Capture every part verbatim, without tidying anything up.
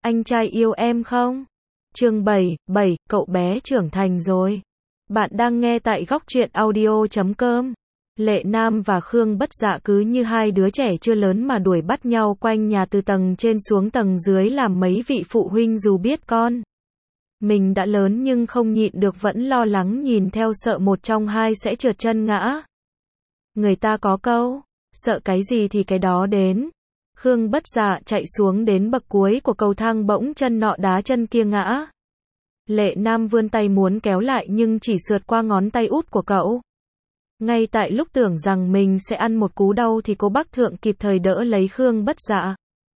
Anh trai yêu em không? Chương bảy, bảy, cậu bé trưởng thành rồi. Bạn đang nghe tại góc truyện audio chấm com. Lệ Nam và Khương Bất Dạ cứ như hai đứa trẻ chưa lớn mà đuổi bắt nhau quanh nhà từ tầng trên xuống tầng dưới, làm mấy vị phụ huynh dù biết con mình đã lớn nhưng không nhịn được vẫn lo lắng nhìn theo, sợ một trong hai sẽ trượt chân ngã. Người ta có câu, sợ cái gì thì cái đó đến. Khương Bất Dạ chạy xuống đến bậc cuối của cầu thang, bỗng chân nọ đá chân kia ngã. Lệ Nam vươn tay muốn kéo lại nhưng chỉ sượt qua ngón tay út của cậu. Ngay tại lúc tưởng rằng mình sẽ ăn một cú đau thì cô bác thượng kịp thời đỡ lấy Khương Bất Dạ.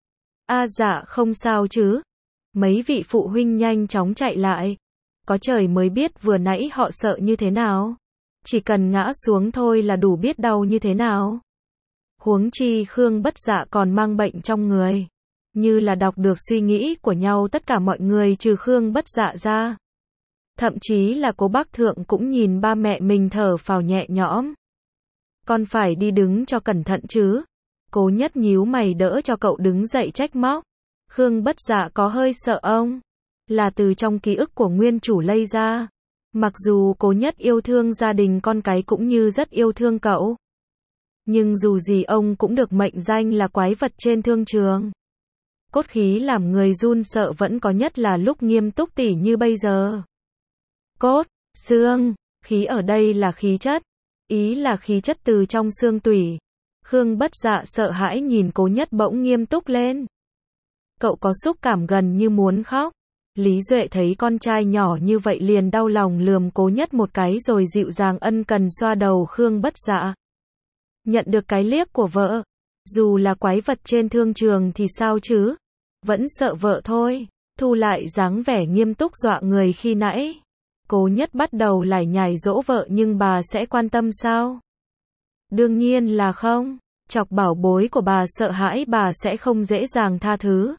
A dạ không sao chứ? Mấy vị phụ huynh nhanh chóng chạy lại. Có trời mới biết vừa nãy họ sợ như thế nào. Chỉ cần ngã xuống thôi là đủ biết đau như thế nào. Huống chi Khương Bất Dạ còn mang bệnh trong người. Như là đọc được suy nghĩ của nhau tất cả mọi người trừ Khương Bất Dạ ra. Thậm chí là cô bác thượng cũng nhìn ba mẹ mình thở phào nhẹ nhõm. Con phải đi đứng cho cẩn thận chứ. Cố Nhất nhíu mày đỡ cho cậu đứng dậy trách móc. Khương Bất Dạ có hơi sợ ông. Là từ trong ký ức của nguyên chủ lây ra. Mặc dù Cố Nhất yêu thương gia đình con cái cũng như rất yêu thương cậu. Nhưng dù gì ông cũng được mệnh danh là quái vật trên thương trường. Cốt khí làm người run sợ vẫn có, nhất là lúc nghiêm túc tỉ như bây giờ. Cốt, xương, khí ở đây là khí chất. Ý là khí chất từ trong xương tủy. Khương Bất Dạ sợ hãi nhìn Cố Nhất bỗng nghiêm túc lên. Cậu có xúc cảm gần như muốn khóc. Lý Duệ thấy con trai nhỏ như vậy liền đau lòng lườm Cố Nhất một cái rồi dịu dàng ân cần xoa đầu Khương Bất Dạ. Nhận được cái liếc của vợ. Dù là quái vật trên thương trường thì sao chứ? Vẫn sợ vợ thôi. Thu lại dáng vẻ nghiêm túc dọa người khi nãy. Cố Nhất bắt đầu lải nhải dỗ vợ, nhưng bà sẽ quan tâm sao? Đương nhiên là không. Chọc bảo bối của bà sợ hãi bà sẽ không dễ dàng tha thứ.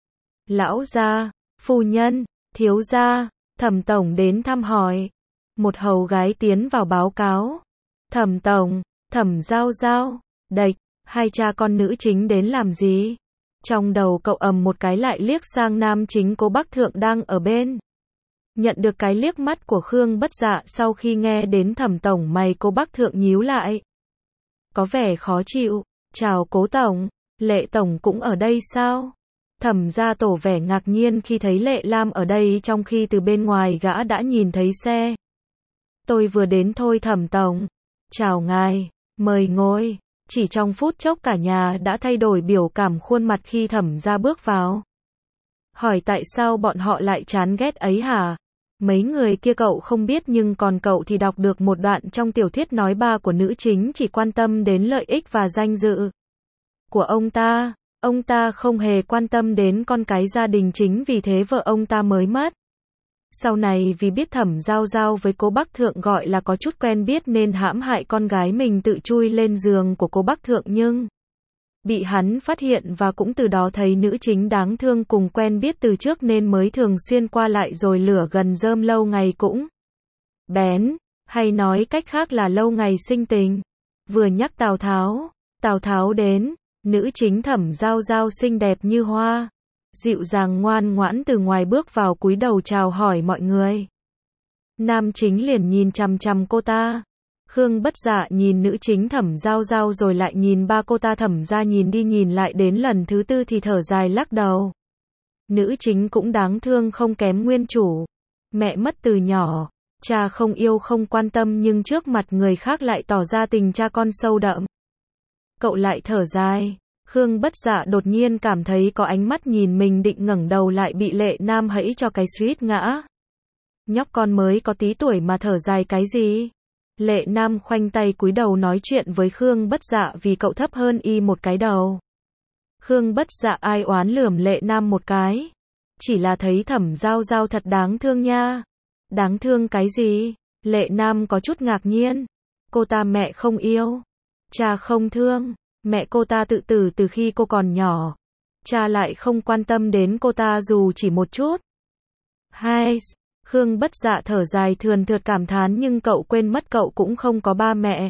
Lão gia, phu nhân, thiếu gia, Thẩm tổng đến thăm hỏi. Một hầu gái tiến vào báo cáo. Thẩm tổng, Thẩm Giao Giao, đệch, hai cha con nữ chính đến làm gì? Trong đầu cậu ầm một cái lại liếc sang nam chính Cố Bác Thượng đang ở bên. Nhận được cái liếc mắt của Khương Bất Dạ sau khi nghe đến Thẩm tổng, mày Cố Bác Thượng nhíu lại. Có vẻ khó chịu. Chào Cố tổng, Lệ tổng cũng ở đây sao? Thẩm gia tổ vẻ ngạc nhiên khi thấy Lệ Lam ở đây, trong khi từ bên ngoài gã đã nhìn thấy xe. Tôi vừa đến thôi Thẩm tổng. Chào ngài, mời ngồi. Chỉ trong phút chốc cả nhà đã thay đổi biểu cảm khuôn mặt khi Thẩm gia bước vào. Hỏi tại sao bọn họ lại chán ghét ấy hả? Mấy người kia cậu không biết, nhưng còn cậu thì đọc được một đoạn trong tiểu thuyết nói ba của nữ chính chỉ quan tâm đến lợi ích và danh dự của ông ta. Ông ta không hề quan tâm đến con cái gia đình, chính vì thế vợ ông ta mới mất. Sau này vì biết Thẩm Giao Giao với Cố Bác Thượng gọi là có chút quen biết nên hãm hại con gái mình tự chui lên giường của Cố Bác Thượng, nhưng bị hắn phát hiện và cũng từ đó thấy nữ chính đáng thương cùng quen biết từ trước nên mới thường xuyên qua lại, rồi lửa gần rơm lâu ngày cũng bén, hay nói cách khác là lâu ngày sinh tình. Vừa nhắc Tào Tháo, Tào Tháo đến, nữ chính Thẩm Giao Giao xinh đẹp như hoa, dịu dàng ngoan ngoãn từ ngoài bước vào cúi đầu chào hỏi mọi người. Nam chính liền nhìn chằm chằm cô ta. Khương Bất Dạ nhìn nữ chính Thẩm Giao Giao rồi lại nhìn ba cô ta. Thẩm gia nhìn đi nhìn lại đến lần thứ tư thì thở dài lắc đầu. Nữ chính cũng đáng thương không kém nguyên chủ. Mẹ mất từ nhỏ, cha không yêu không quan tâm, nhưng trước mặt người khác lại tỏ ra tình cha con sâu đậm. Cậu lại thở dài. Khương Bất Dạ đột nhiên cảm thấy có ánh mắt nhìn mình, định ngẩng đầu lại bị Lệ Nam hẫy cho cái suýt ngã. Nhóc con mới có tí tuổi mà thở dài cái gì? Lệ Nam khoanh tay cúi đầu nói chuyện với Khương Bất Dạ vì cậu thấp hơn y một cái đầu. Khương Bất Dạ ai oán lườm Lệ Nam một cái. Chỉ là thấy Thẩm Giao Giao thật đáng thương nha. Đáng thương cái gì? Lệ Nam có chút ngạc nhiên. Cô ta mẹ không yêu, cha không thương. Mẹ cô ta tự tử từ khi cô còn nhỏ. Cha lại không quan tâm đến cô ta dù chỉ một chút. Hai, Khương Bất Dạ thở dài thườn thượt cảm thán, nhưng cậu quên mất cậu cũng không có ba mẹ.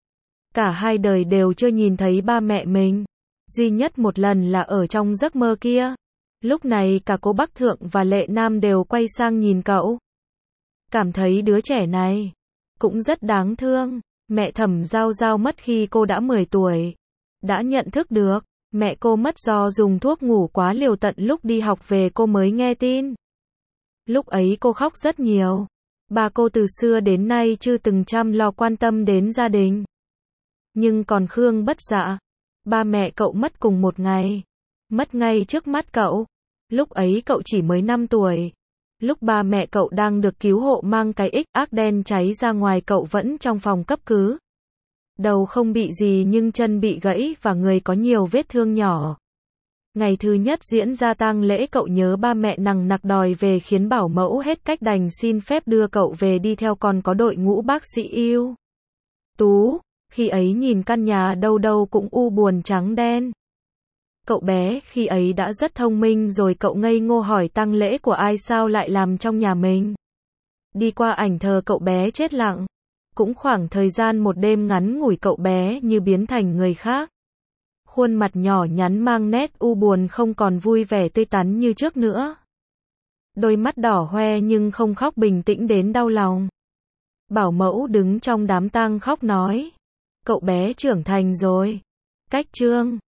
Cả hai đời đều chưa nhìn thấy ba mẹ mình. Duy nhất một lần là ở trong giấc mơ kia. Lúc này cả cô Bắc Thượng và Lệ Nam đều quay sang nhìn cậu. Cảm thấy đứa trẻ này cũng rất đáng thương. Mẹ Thẩm Giao Giao mất khi cô đã mười tuổi. Đã nhận thức được, mẹ cô mất do dùng thuốc ngủ quá liều tận lúc đi học về cô mới nghe tin. Lúc ấy cô khóc rất nhiều. Bà cô từ xưa đến nay chưa từng chăm lo quan tâm đến gia đình. Nhưng còn Khương Bất Dạ, ba mẹ cậu mất cùng một ngày. Mất ngay trước mắt cậu. Lúc ấy cậu chỉ mới năm tuổi. Lúc ba mẹ cậu đang được cứu hộ mang cái ích ác đen cháy ra ngoài, cậu vẫn trong phòng cấp cứu. Đầu không bị gì nhưng chân bị gãy và người có nhiều vết thương nhỏ. Ngày thứ nhất diễn ra tang lễ cậu nhớ ba mẹ nằng nặc đòi về khiến bảo mẫu hết cách đành xin phép đưa cậu về đi theo, còn có đội ngũ bác sĩ ưu tú. Khi ấy nhìn căn nhà đâu đâu cũng u buồn trắng đen. Cậu bé khi ấy đã rất thông minh rồi, cậu ngây ngô hỏi tang lễ của ai sao lại làm trong nhà mình. Đi qua ảnh thờ cậu bé chết lặng. Cũng khoảng thời gian một đêm ngắn ngủi cậu bé như biến thành người khác. Khuôn mặt nhỏ nhắn mang nét u buồn không còn vui vẻ tươi tắn như trước nữa. Đôi mắt đỏ hoe nhưng không khóc, bình tĩnh đến đau lòng. Bảo mẫu đứng trong đám tang khóc nói. Cậu bé trưởng thành rồi. Cách trương.